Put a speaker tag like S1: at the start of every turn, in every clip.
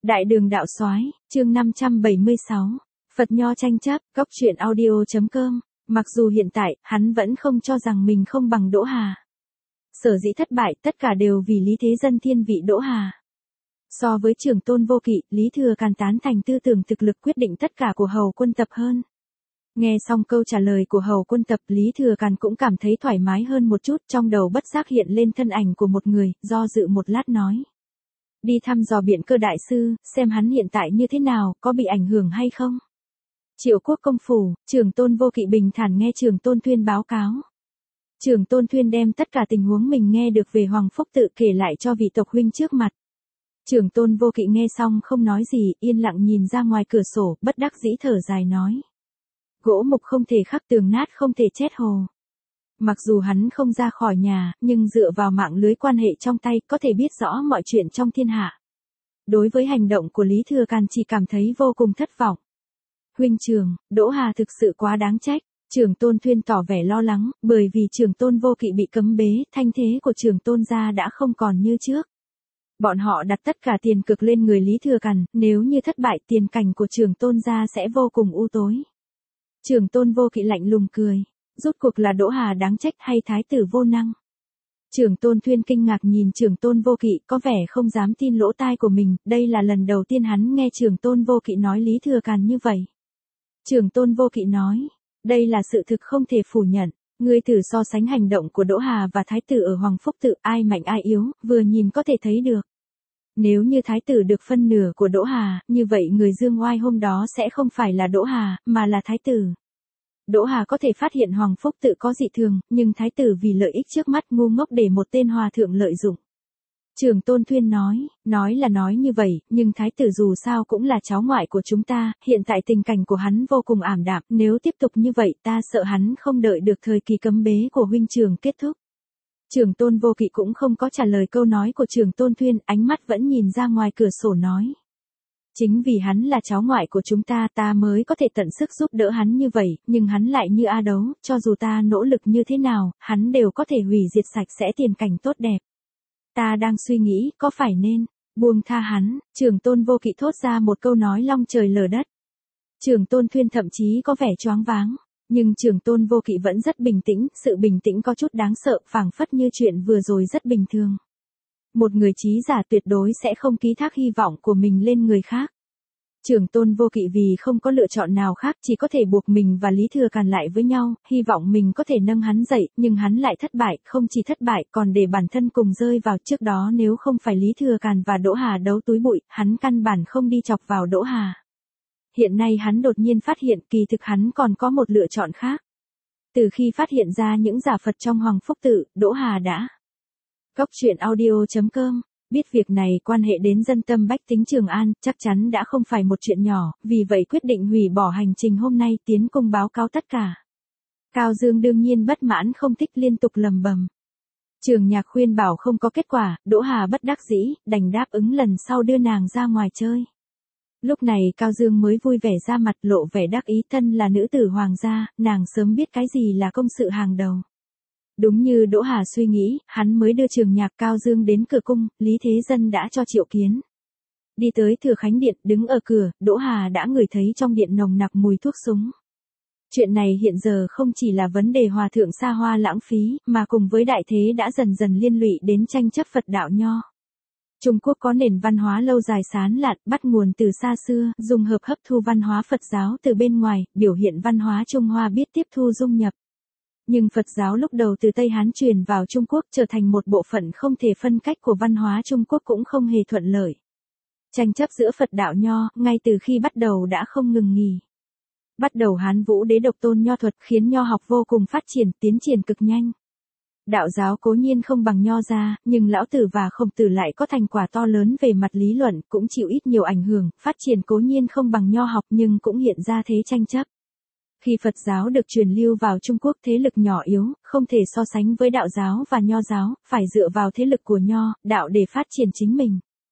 S1: Đại đường đạo soái, chương 576. Phật Nho tranh chấp, góc truyện audio.com. Mặc dù hiện tại, hắn vẫn không cho rằng mình không bằng Đỗ Hà. Sở dĩ thất bại, tất cả đều vì Lý Thế Dân thiên vị Đỗ Hà. So với Trường Tôn Vô Kỵ, Lý Thừa Càn tán thành tư tưởng thực lực quyết định tất cả của Hầu Quân Tập hơn. Nghe xong câu trả lời của Hầu Quân Tập, Lý Thừa Càn cũng cảm thấy thoải mái hơn một chút, trong đầu bất giác hiện lên thân ảnh của một người, do dự một lát nói. Đi thăm dò Biện Cơ đại sư, xem hắn hiện tại như thế nào, có bị ảnh hưởng hay không. Triệu Quốc công phủ, Trường Tôn Vô Kỵ bình thản nghe Trường Tôn Thuyên báo cáo. Trường Tôn Thuyên đem tất cả tình huống mình nghe được về Hoàng Phúc Tự kể lại cho vị tộc huynh trước mặt. Trường Tôn Vô Kỵ nghe xong không nói gì, yên lặng nhìn ra ngoài cửa sổ, bất đắc dĩ thở dài nói. Gỗ mục không thể khắc tường nát, không thể chết hồ. Mặc dù hắn không ra khỏi nhà, nhưng dựa vào mạng lưới quan hệ trong tay, có thể biết rõ mọi chuyện trong thiên hạ. Đối với hành động của Lý Thừa Càn chỉ cảm thấy vô cùng thất vọng. Huynh Trường, Đỗ Hà thực sự quá đáng trách. Trường Tôn Thuyên tỏ vẻ lo lắng, bởi vì Trường Tôn Vô Kỵ bị cấm bế, thanh thế của Trường Tôn gia đã không còn như trước. Bọn họ đặt tất cả tiền cực lên người Lý Thừa Càn, nếu như thất bại tiền cảnh của Trường Tôn gia sẽ vô cùng u tối. Trường Tôn Vô Kỵ lạnh lùng cười. Rốt cuộc là Đỗ Hà đáng trách hay thái tử vô năng? Trường Tôn Thuyên kinh ngạc nhìn Trường Tôn Vô Kỵ, có vẻ không dám tin lỗ tai của mình, đây là lần đầu tiên hắn nghe Trường Tôn Vô Kỵ nói Lý Thừa Càn như vậy. Trường Tôn Vô Kỵ nói, đây là sự thực không thể phủ nhận, ngươi thử so sánh hành động của Đỗ Hà và thái tử ở Hoàng Phúc Tự, ai mạnh ai yếu, vừa nhìn có thể thấy được. Nếu như thái tử được phân nửa của Đỗ Hà, như vậy người dương oai hôm đó sẽ không phải là Đỗ Hà, mà là thái tử. Đỗ Hà có thể phát hiện Hoàng Phúc Tự có dị thường, nhưng thái tử vì lợi ích trước mắt ngu ngốc để một tên hòa thượng lợi dụng. Trường Tôn Thuyên nói là nói như vậy, nhưng thái tử dù sao cũng là cháu ngoại của chúng ta, hiện tại tình cảnh của hắn vô cùng ảm đạm, nếu tiếp tục như vậy ta sợ hắn không đợi được thời kỳ cấm bế của huynh Trường kết thúc. Trường Tôn Vô Kỵ cũng không có trả lời câu nói của Trường Tôn Thuyên, ánh mắt vẫn nhìn ra ngoài cửa sổ nói. Chính vì hắn là cháu ngoại của chúng ta, ta mới có thể tận sức giúp đỡ hắn như vậy, nhưng hắn lại như A Đấu, cho dù ta nỗ lực như thế nào, hắn đều có thể hủy diệt sạch sẽ tiền cảnh tốt đẹp. Ta đang suy nghĩ, có phải nên buông tha hắn? Trường Tôn Vô Kỵ thốt ra một câu nói long trời lở đất. Trường Tôn Thuyên thậm chí có vẻ choáng váng, nhưng Trường Tôn Vô Kỵ vẫn rất bình tĩnh, sự bình tĩnh có chút đáng sợ, phảng phất như chuyện vừa rồi rất bình thường. Một người trí giả tuyệt đối sẽ không ký thác hy vọng của mình lên người khác. Trường Tôn Vô Kỵ vì không có lựa chọn nào khác chỉ có thể buộc mình và Lý Thừa Càn lại với nhau, hy vọng mình có thể nâng hắn dậy, nhưng hắn lại thất bại, không chỉ thất bại còn để bản thân cùng rơi vào. Trước đó nếu không phải Lý Thừa Càn và Đỗ Hà đấu túi bụi, hắn căn bản không đi chọc vào Đỗ Hà. Hiện nay hắn đột nhiên phát hiện kỳ thực hắn còn có một lựa chọn khác. Từ khi phát hiện ra những giả Phật trong Hoàng Phúc Tự, Đỗ Hà đã Góc truyện audio.com. Biết việc này quan hệ đến dân tâm bách tính Trường An, chắc chắn đã không phải một chuyện nhỏ, vì vậy quyết định hủy bỏ hành trình hôm nay, tiến cung báo cáo tất cả. Cao Dương đương nhiên bất mãn không thích, liên tục lầm bầm. Trường Nhạc khuyên bảo không có kết quả, Đỗ Hà bất đắc dĩ, đành đáp ứng lần sau đưa nàng ra ngoài chơi. Lúc này Cao Dương mới vui vẻ ra mặt, lộ vẻ đắc ý, thân là nữ tử hoàng gia, nàng sớm biết cái gì là công sự hàng đầu. Đúng như Đỗ Hà suy nghĩ, hắn mới đưa Trường Nhạc Cao Dương đến cửa cung, Lý Thế Dân đã cho triệu kiến. Đi tới Thừa Khánh Điện, đứng ở cửa, Đỗ Hà đã ngửi thấy trong điện nồng nặc mùi thuốc súng. Chuyện này hiện giờ không chỉ là vấn đề hòa thượng xa hoa lãng phí, mà cùng với đại thế đã dần dần liên lụy đến tranh chấp Phật đạo Nho. Trung Quốc có nền văn hóa lâu dài sán lạn, bắt nguồn từ xa xưa, dùng hợp hấp thu văn hóa Phật giáo từ bên ngoài, biểu hiện văn hóa Trung Hoa biết tiếp thu dung nhập. Nhưng Phật giáo lúc đầu từ Tây Hán truyền vào Trung Quốc trở thành một bộ phận không thể phân cách của văn hóa Trung Quốc cũng không hề thuận lợi. Tranh chấp giữa Phật đạo Nho, ngay từ khi bắt đầu đã không ngừng nghỉ. Bắt đầu Hán Vũ Đế độc tôn Nho thuật khiến Nho học vô cùng phát triển, tiến triển cực nhanh. Đạo giáo cố nhiên không bằng Nho gia, nhưng Lão Tử và Khổng Tử lại có thành quả to lớn về mặt lý luận, cũng chịu ít nhiều ảnh hưởng, phát triển cố nhiên không bằng Nho học nhưng cũng hiện ra thế tranh chấp. Khi Phật giáo được truyền lưu vào Trung Quốc, thế lực nhỏ yếu, không thể so sánh với đạo giáo và Nho giáo, phải dựa vào thế lực của Nho, đạo để phát triển chính mình.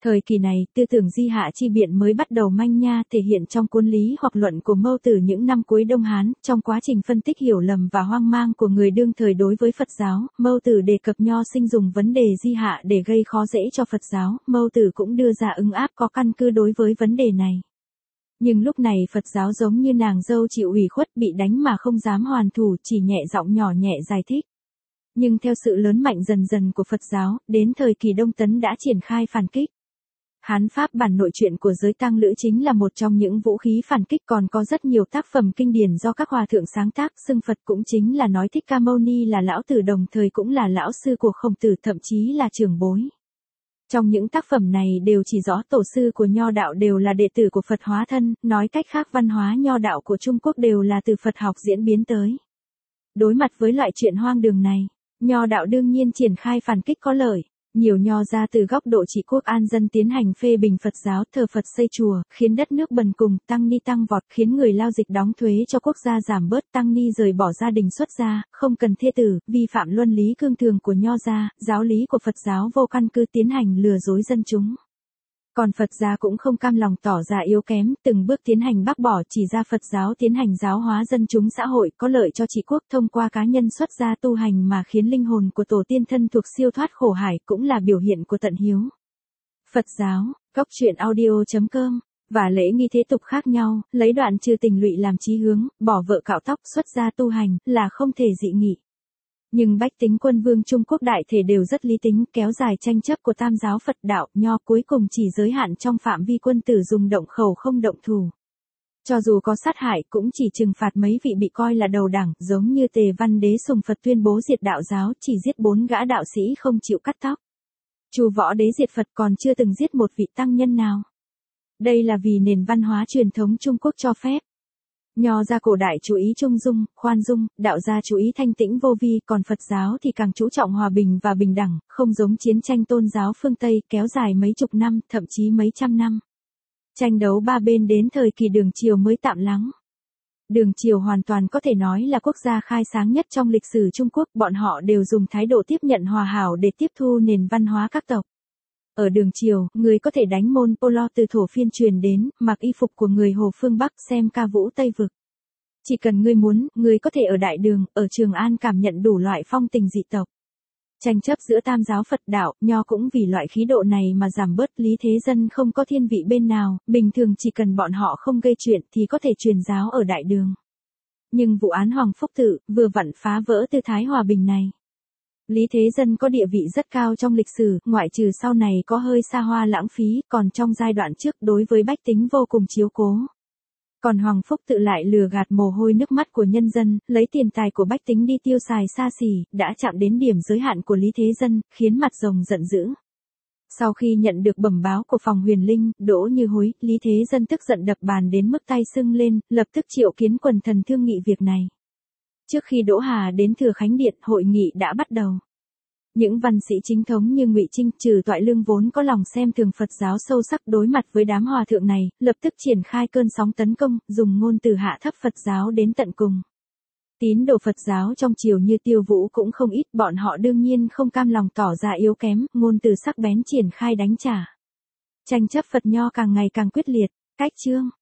S1: Thời kỳ này, tư tưởng di hạ chi biện mới bắt đầu manh nha thể hiện trong cuốn lý hoặc luận của Mâu Tử những năm cuối Đông Hán, trong quá trình phân tích hiểu lầm và hoang mang của người đương thời đối với Phật giáo, Mâu Tử đề cập Nho sinh dùng vấn đề di hạ để gây khó dễ cho Phật giáo, Mâu Tử cũng đưa ra ứng áp có căn cứ đối với vấn đề này. Nhưng lúc này Phật giáo giống như nàng dâu chịu ủy khuất bị đánh mà không dám hoàn thủ, chỉ nhẹ giọng nhỏ nhẹ giải thích. Nhưng theo sự lớn mạnh dần dần của Phật giáo, đến thời kỳ Đông Tấn đã triển khai phản kích. Hán Pháp bản nội truyện của giới Tăng Lữ chính là một trong những vũ khí phản kích, còn có rất nhiều tác phẩm kinh điển do các hòa thượng sáng tác, xưng Phật cũng chính là nói Thích Ca Mâu Ni là lão tử, đồng thời cũng là lão sư của Khổng Tử, thậm chí là trưởng bối. Trong những tác phẩm này đều chỉ rõ tổ sư của Nho đạo đều là đệ tử của Phật hóa thân, nói cách khác văn hóa Nho đạo của Trung Quốc đều là từ Phật học diễn biến tới. Đối mặt với loại chuyện hoang đường này, Nho đạo đương nhiên triển khai phản kích có lợi. Nhiều Nho gia từ góc độ trị quốc an dân tiến hành phê bình Phật giáo, thờ Phật xây chùa, khiến đất nước bần cùng, tăng ni tăng vọt, khiến người lao dịch đóng thuế cho quốc gia giảm bớt, tăng ni rời bỏ gia đình xuất gia, không cần thê tử, vi phạm luân lý cương thường của Nho gia, giáo lý của Phật giáo vô căn cứ tiến hành lừa dối dân chúng. Còn Phật gia cũng không cam lòng tỏ ra yếu kém, từng bước tiến hành bác bỏ, chỉ ra Phật giáo tiến hành giáo hóa dân chúng xã hội có lợi cho trị quốc thông qua cá nhân xuất gia tu hành mà khiến linh hồn của tổ tiên thân thuộc siêu thoát khổ hải, cũng là biểu hiện của tận hiếu. Phật giáo, goctruyện.audio.com và lễ nghi thế tục khác nhau, lấy đoạn trừ tình lụy làm chí hướng, bỏ vợ cạo tóc xuất gia tu hành là không thể dị nghị. Nhưng bách tính quân vương Trung Quốc đại thể đều rất lý tính, kéo dài tranh chấp của tam giáo Phật đạo, Nho cuối cùng chỉ giới hạn trong phạm vi quân tử dùng động khẩu không động thủ. Cho dù có sát hại cũng chỉ trừng phạt mấy vị bị coi là đầu đảng, giống như Tề Văn Đế Sùng Phật tuyên bố diệt đạo giáo, chỉ giết 4 gã đạo sĩ không chịu cắt tóc. Chu Võ Đế diệt Phật còn chưa từng giết một vị tăng nhân nào. Đây là vì nền văn hóa truyền thống Trung Quốc cho phép. Nho gia cổ đại chú ý trung dung, khoan dung, đạo gia chú ý thanh tĩnh vô vi, còn Phật giáo thì càng chú trọng hòa bình và bình đẳng, không giống chiến tranh tôn giáo phương Tây kéo dài mấy chục năm, thậm chí mấy trăm năm. Tranh đấu ba bên đến thời kỳ Đường Triều mới tạm lắng. Đường Triều hoàn toàn có thể nói là quốc gia khai sáng nhất trong lịch sử Trung Quốc, bọn họ đều dùng thái độ tiếp nhận hòa hảo để tiếp thu nền văn hóa các tộc. Ở Đường Triều, người có thể đánh môn polo từ thổ phiên truyền đến, mặc y phục của người Hồ phương Bắc, xem ca vũ Tây Vực. Chỉ cần ngươi muốn, ngươi có thể ở Đại Đường, ở Trường An cảm nhận đủ loại phong tình dị tộc. Tranh chấp giữa tam giáo Phật đạo, Nho cũng vì loại khí độ này mà giảm bớt, lý thế dân không có thiên vị bên nào, bình thường chỉ cần bọn họ không gây chuyện thì có thể truyền giáo ở Đại Đường. Nhưng vụ án Hoàng Phúc Tự, vừa vặn phá vỡ tư thái hòa bình này. Lý Thế Dân có địa vị rất cao trong lịch sử, ngoại trừ sau này có hơi xa hoa lãng phí, còn trong giai đoạn trước đối với bách tính vô cùng chiếu cố. Còn Hoàng Phúc Tự lại lừa gạt mồ hôi nước mắt của nhân dân, lấy tiền tài của bách tính đi tiêu xài xa xỉ, đã chạm đến điểm giới hạn của Lý Thế Dân, khiến mặt rồng giận dữ. Sau khi nhận được bẩm báo của phòng Huyền Linh, Đỗ Như Hối, Lý Thế Dân tức giận đập bàn đến mức tay sưng lên, lập tức triệu kiến quần thần thương nghị việc này. Trước khi Đỗ Hà đến Thừa Khánh Điện, hội nghị đã bắt đầu. Những văn sĩ chính thống như Ngụy Trinh, Trừ Toại Lương vốn có lòng xem thường Phật giáo sâu sắc, đối mặt với đám hòa thượng này, lập tức triển khai cơn sóng tấn công, dùng ngôn từ hạ thấp Phật giáo đến tận cùng. Tín đồ Phật giáo trong triều như Tiêu Vũ cũng không ít, bọn họ đương nhiên không cam lòng tỏ ra yếu kém, ngôn từ sắc bén triển khai đánh trả. Tranh chấp Phật Nho càng ngày càng quyết liệt, cách chương.